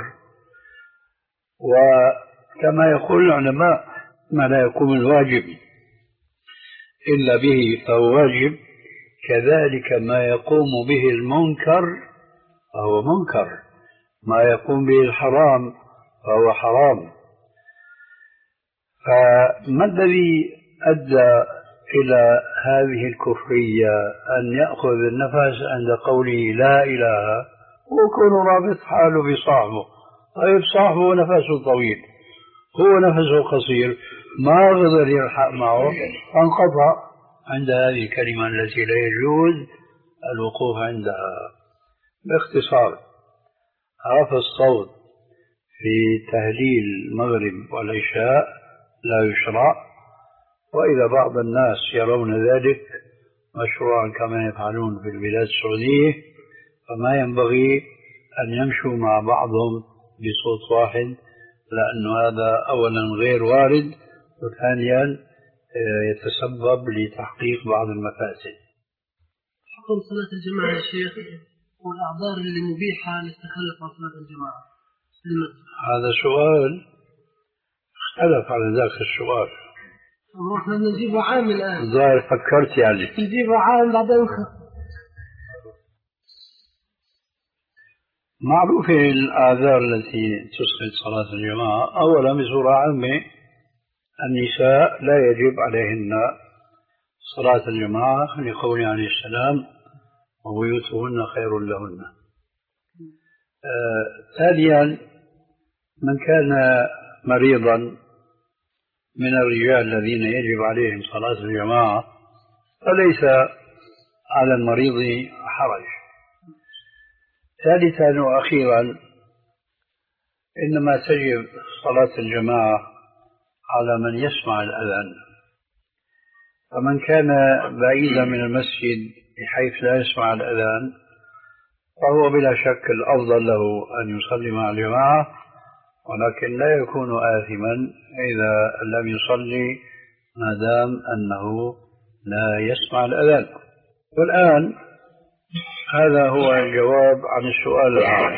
Speaker 1: وكما يقول العلماء ما لا يقوم الواجب إلا به فهو واجب، كذلك ما يقوم به المنكر فهو منكر، ما يقوم به الحرام فهو حرام. فما الذي أدى إلى هذه الكفرية أن يأخذ النفس عند قوله لا إله ويكون رابط حاله بصاحبه؟ طيب صاحبه نفسه طويل، هو نفسه قصير، ما قدر يلحق معه فانقطع عند هذه الكلمة التي لا يجوز الوقوف عندها. باختصار، رفع الصوت في تهليل المغرب والعشاء لا يشرع، وإذا بعض الناس يرون ذلك مشروعا كما يفعلون في البلاد السعودية فما ينبغي أن يمشوا مع بعضهم بصوت واحد، لأن هذا أولا غير وارد، وثانيا يتسبب لتحقيق بعض المفاسد.
Speaker 4: حكم صلاة الجماعة يا شيخ والأعذار اللي مبيحة للتخلف عن صلاة الجماعة في المسجد؟
Speaker 1: هذا سؤال اختلف على ذاك السؤال.
Speaker 4: احنا نجيبه عام الآن.
Speaker 1: ظاهر فكرت يعني.
Speaker 4: نجيبه عام بعدين خ...
Speaker 1: معروفة الآثار التي تسقط صلاة الجماعة. أولا بصورة عامة النساء لا يجب عليهن صلاة الجماعة لقوله عليه السلام وبيوتهن خير لهن. آه، ثانيا من كان مريضا من الرجال الذين يجب عليهم صلاة الجماعة فليس على المريض حرج. ثالثا وأخيرا إنما تجب صلاة الجماعة على من يسمع الأذان، فمن كان بعيدا من المسجد بحيث لا يسمع الأذان فهو بلا شك الأفضل له أن يصلي مع الجماعة، ولكن لا يكون آثما إذا لم يصلي ما دام أنه لا يسمع الأذان. والآن هذا هو الجواب عن السؤال العام.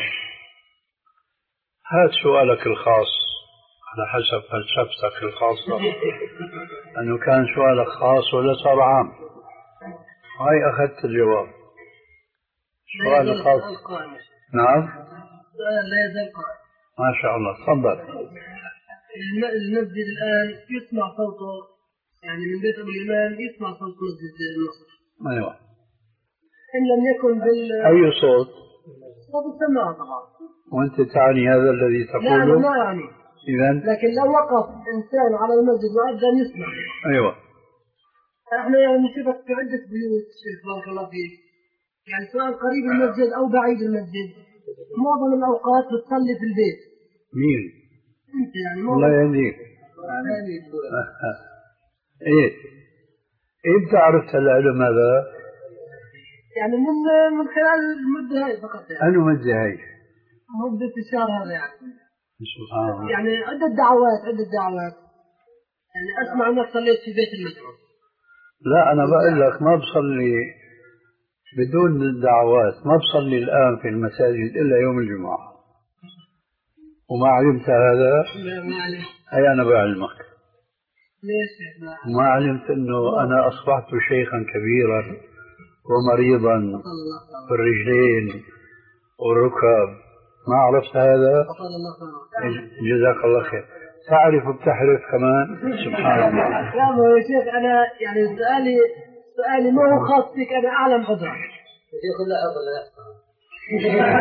Speaker 1: هات سؤالك الخاص على حسب فلسفتك الخاصة، أنه كان سؤالك خاص ولا صار عام. هاي أخذت الجواب. سؤال الخاص. نعم.
Speaker 4: السؤال لا يزال قائم.
Speaker 1: ما شاء الله، تفضل.
Speaker 4: المسجد الآن يسمع صوته، يعني من بيت أبو الإمام يسمع صوت مسجد النصر.
Speaker 1: أيوة.
Speaker 4: إن لم يكن بال.
Speaker 1: أي صوت؟
Speaker 4: صوت السماعة طبعا.
Speaker 1: وأنت تعني هذا الذي تقوله؟
Speaker 4: لا ما يعني.
Speaker 1: إذن؟
Speaker 4: لكن لو وقف إنسان على المسجد وأذن يسمع.
Speaker 1: أيوة.
Speaker 4: احنا يعني نشوفك في عدة بيوت شيخ بارك الله فيك، يعني سواء قريب المسجد أو بعيد المسجد، معظم الأوقات بتصلي في البيت.
Speaker 1: مين؟
Speaker 4: أنت يعني
Speaker 1: الله يهديك. إيه إمتى عرفت العلم هذا؟
Speaker 4: يعني من من خلال المدة هاي فقط يعني.
Speaker 1: أنا مدة هاي.
Speaker 4: مدة الشهر هذا يعني.
Speaker 1: سبحان الله.
Speaker 4: يعني عدة دعوات عدة دعوات. يعني أسمع أنك صليت في بيت المدعو.
Speaker 1: لا أنا بقول لك ما بصلي بدون الدعوات، ما بصلي الآن في المساجد إلا يوم الجمعة. وما علمت هذا؟
Speaker 4: لا ما علمت.
Speaker 1: أي أنا بعلمك.
Speaker 4: ليش؟
Speaker 1: ما علمت أنه أنا أصبحت شيخا كبيرا ومريضا في الرجلين والركب، ما عرفت هذا؟ جزاك الله خير. تعرف بتحرف كمان؟ سبحان الله.
Speaker 4: لا يا شيخ أنا يعني سؤالي سؤالي ما هو خاص بك، أنا أعلم عذرك.
Speaker 5: الشيخ لا أقل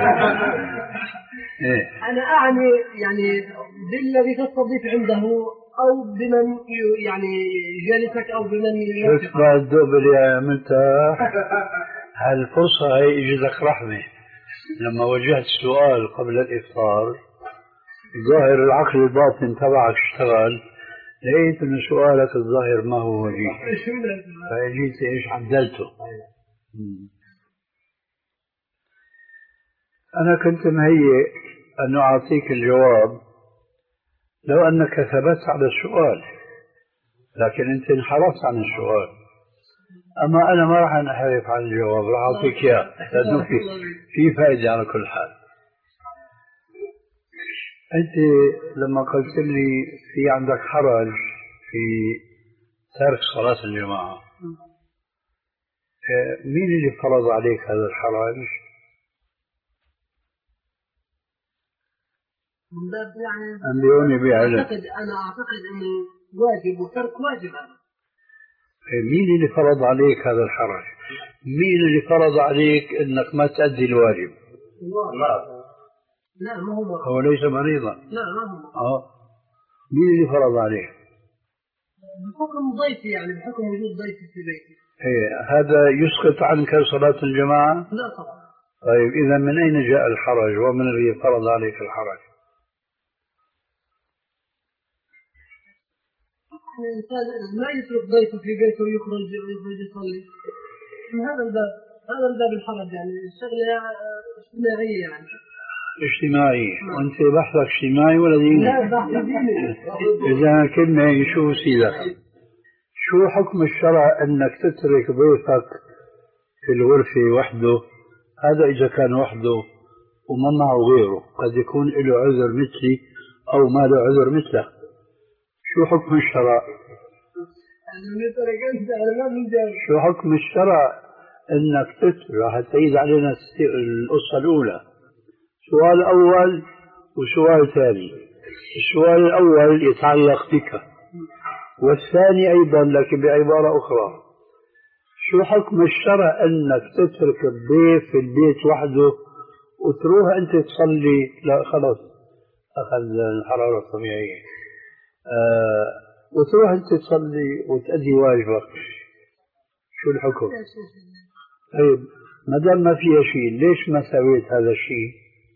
Speaker 4: أنا أعني يعني بالذي تستضيف عنده أو بمن يعني جالسك أو بمن
Speaker 1: شفت بعد الدوب اللي عملتها هالفرصة هي إجتك رحمة لما وجهت السؤال قبل الإفطار ظاهر العقل الباطن تبعك اشتغل لقيت إن سؤالك الظاهر ما هو وجيه فجيت إيش عدلته. أنا كنت مهيئ أن أعطيك الجواب لو أنك ثبت على السؤال لكن أنت انحرفت عن السؤال. أما أنا ما راح أنحرف عن الجواب راح أعطيك إياه لأنه في, في فائدة على كل حال. أنت لما قلت لي في عندك حرج في ترك صلاة الجماعة مين اللي فرض عليك هذا الحرج؟
Speaker 4: من باب يعني
Speaker 1: أنبئوني بعلم.
Speaker 4: أعتقد أنا أعتقد إنه واجب وترك واجب.
Speaker 1: مين اللي فرض عليك هذا الحرج؟ مين اللي فرض عليك إنك ما تؤدي الواجب؟
Speaker 4: الله. لا ما هو مرض.
Speaker 1: هو ليس مريضا.
Speaker 4: لا ما هو مرض.
Speaker 1: آه. مين اللي فرض عليه؟
Speaker 4: بحكم ضيفي يعني بحكم وجود ضيفي في بيتي.
Speaker 1: إيه هذا يسقط عنك صلاة الجماعة؟
Speaker 4: لا طبعا.
Speaker 1: طيب إذا من أين جاء الحرج ومن الذي فرض عليك الحرج؟
Speaker 4: الإنسان ما يترك ضيفه في بيته ويخرج ويخرج يصلي. من هذا الباب هذا الباب الحرج يعني الشغلة اجتماعية يعني.
Speaker 1: اجتماعي وأنت بحثك اجتماعي ولا ديني؟
Speaker 4: لا بحث ديني.
Speaker 1: إذا كلمة شو سيدك؟ شو حكم الشرع أنك تترك ضيفك في الغرفة وحده؟ هذا إذا كان وحده وما معه غيره قد يكون له عذر مثلي أو ما له عذر مثله. شو حكم الشرع؟ شو حكم الشرع انك تترك حتى يعيد علينا القصة الأولى؟ سؤال أول وسؤال ثاني. السؤال الأول يتعلق بك والثاني أيضا لكن بعبارة أخرى. شو حكم الشرع انك تترك الضيف في البيت وحده وتروح أنت تصلي؟ لا خلاص أخذ الحرارة الطبيعية. آه وتروح أنت تصلي وتأدي واجبك. شو الحكم؟ طيب ما دام ما فيها شيء ليش ما سويت هذا الشيء؟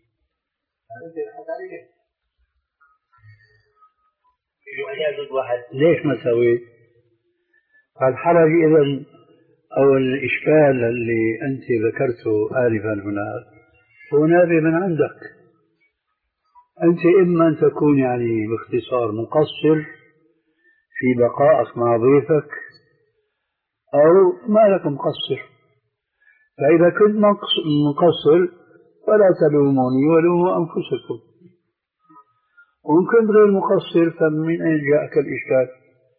Speaker 1: ليش ما سويت؟ فالحرج إذن أو الإشكال اللي أنت ذكرته آلفا هناك هو نابع من عندك أنت. إما أن تكون يعني باختصار مقصر في بقائك مع ضيفك أو ما لك مقصر. فإذا كنت مقصر فلا تلوموني ولوموا أنفسكم، وإن كنت غير مقصر فمن أين جاءك الإشكال؟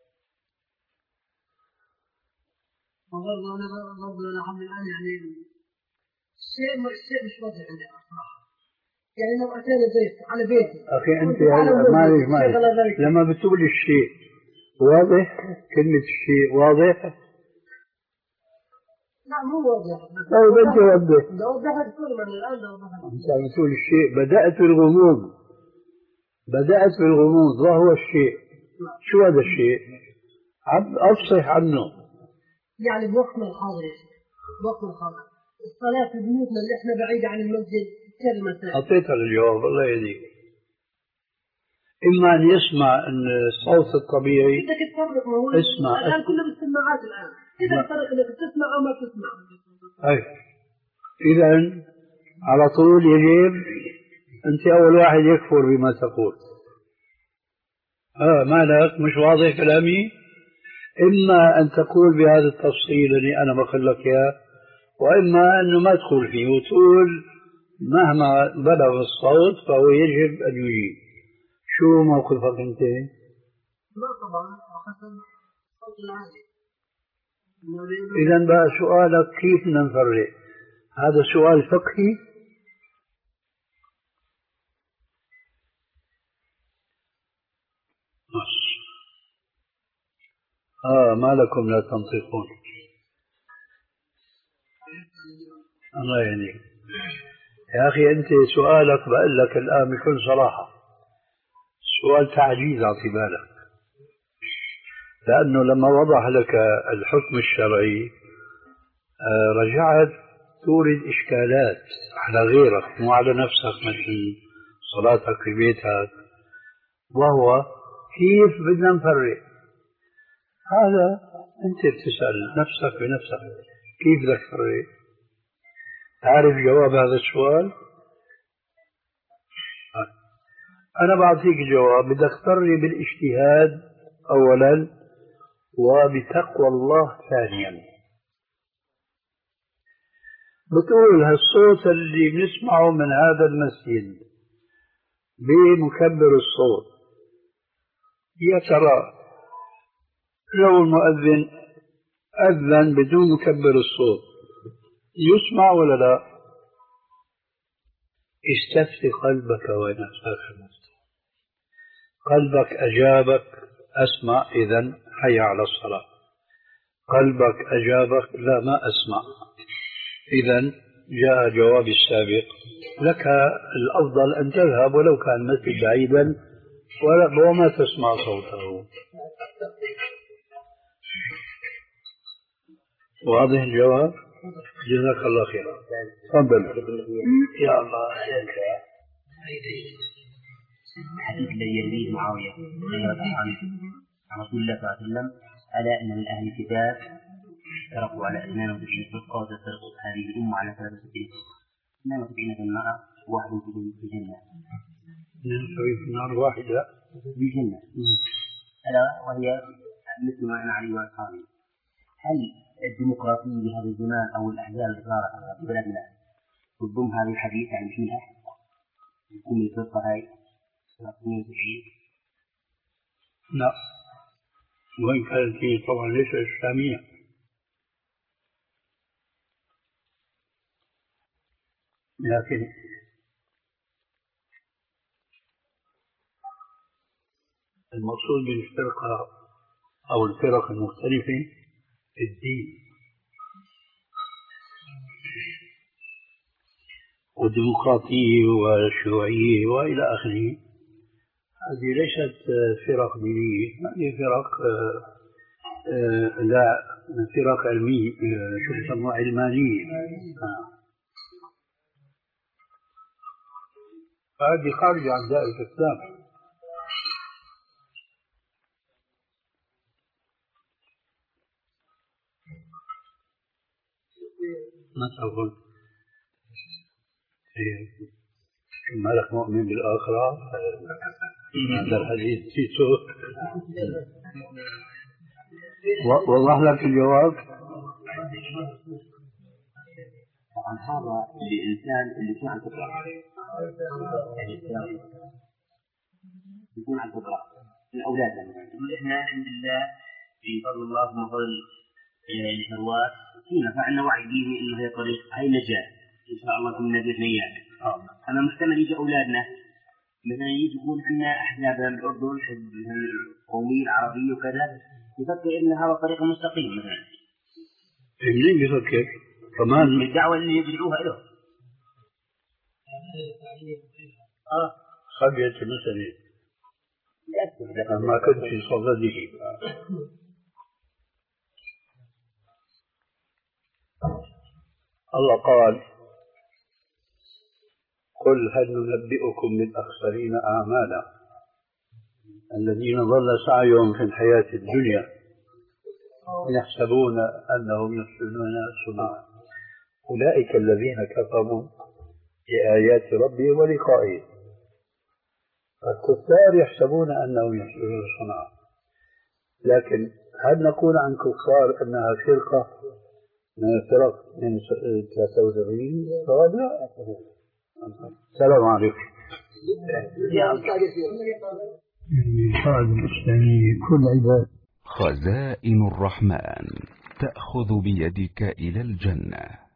Speaker 4: برضه أنا برضه أنا عم الآن يعني الشيء الشيء مش واضح عندي صراحة. يعني لو أتينا ضيف على بيتي
Speaker 1: أخي أنت معلش معلش لما بتقول الشيء واضح كلمة الشيء واضح؟
Speaker 4: لا مو واضح.
Speaker 1: طيب أنت وضح.
Speaker 4: ده وضحت كل من الآن ده وضحت.
Speaker 1: أنت عم تقول الشيء بدأت بالغموض بدأت بالغموض وهو الشيء. شو هذا الشيء؟ أفصح عنه.
Speaker 4: يعني بوقتنا الحاضر يا شيخ بوقتنا الحاضر الصلاة في بيوتنا اللي احنا بعيدة عن المسجد كلمة.
Speaker 1: أعطيتها الجواب الله يهديك. إما أن يسمع أن الصوت الطبيعي
Speaker 4: بدك تفرق ما هو
Speaker 1: اسمع
Speaker 4: الآن كله بالسماعات الآن إذا الفرق إنك تسمع أو ما تسمع.
Speaker 1: أي إذا على طول يجب أنت أول واحد يكفر بما تقول. آه ما لك مش واضح كلامي؟ إما أن تقول بهذا التفصيل اللي أنا بقول لك إياه وإما أنه ما تقول فيه وتقول مهما بلغ الصوت فهو يجب أن يجيب. شو موقفك أنت؟
Speaker 4: لا طبعا حسب الصوت العالي.
Speaker 1: إذا بقى سؤالك كيف نفرق؟ هذا سؤال فقهي آه ما لكم لا تنطقون. الله يهديك يا أخي. أنت سؤالك بقول لك الآن بكل صراحة سؤال تعجيز أعطي بالك. لأنه لما وضح لك الحكم الشرعي رجعت تورد إشكالات على غيرك مو على نفسك، مثل صلاتك في بيتك، وهو كيف بدنا نفرق. هذا أنت بتسأل نفسك بنفسك كيف بدك تفرق. تعرف جواب هذا السؤال؟ أنا بعطيك جواب. بدك تفرق بالاجتهاد أولا وبتقوى الله ثانيا. بتقول هالصوت اللي بنسمعه من هذا المسجد بمكبر الصوت، يا ترى لو المؤذن أذن بدون مكبر الصوت يسمع ولا لا؟ استفتي قلبك ونفسك. قلبك أجابك أسمع، إذن حي على الصلاة. قلبك أجابك لا ما أسمع، إذن جاء جواب السابق. لك الأفضل أن تذهب ولو كان المسجد بعيدا وما تسمع صوته. واضح الجواب؟ جزاك الله خير. تفضل. يا الله.
Speaker 6: حديث الذي يرويه معاوية عن رسول الله صلى الله عليه وسلم: ألا إن من أهل الكتاب تركوا على اثنين وتسعين فرقة وتتركوا هذه الأمة على ثلاثة وستين فرقة، اثنين وسبعين في النار وواحد في الجنة.
Speaker 1: اثنين وسبعين في النار واحد لا
Speaker 6: بالجنة. ألا وهي مثل ما أنا عليه وأصحابي. هل الديمقراطية بهذا الزمان أو الأحزاب اللي صارت في بلدنا تضم هذه الحديث، يعني مش منها يكون الفرقة هاي اثنين وسبعين؟
Speaker 1: لا، وإن كانت هي طبعا ليس إسلامية. لكن المقصود بالفرقة أو الفرق المختلفة الدين والديمقراطية والشيوعية وإلى آخره. هذه ليست فرق دينية، هذه فرق لا فرق علمية، شو يسموها علمانية. هذه خارجة عن دائرة الإسلام. ما تقول مالك مؤمن بالآخرة؟ هذا الحديث تيتو وضح لك الجواب.
Speaker 6: طبعا هذا الإنسان اللي يكون عن فطرة، يكون عن فطرة من أولادنا. إحنا الحمد لله بفضل الله وفضل الثروات فينا فعلنا وعي ديني إنه هي طريق هاي نجاة إن شاء الله كنا نجاة نيات. أما محتمل يجي أولادنا مثلا يجي يكون عندنا أحزاب بالأردن حزب القومية العربية وكذا، يفكر إن هذا طريق مستقيم مثلا.
Speaker 1: منين بيفكر؟ كمان
Speaker 6: الدعوة اللي يدعوها له.
Speaker 1: آه خبيت مثلا ما كنت في صدده. الله قال: قل هل ننبئكم بالأخسرين أعمالا الذين ضل سعيهم في الحياة الدنيا يحسبون أنهم يحسنون صنعا أولئك الذين كفروا بآيات ربهم ولقائه. الكفار يحسبون أنهم يحسنون صنعا، لكن هل نقول عن كفار أنها فرقة من الفرق من ثلاثة وسبعين؟ فقد لا. السلام عليكم.
Speaker 7: خزائن الرحمن تأخذ بيدك إلى الجنة.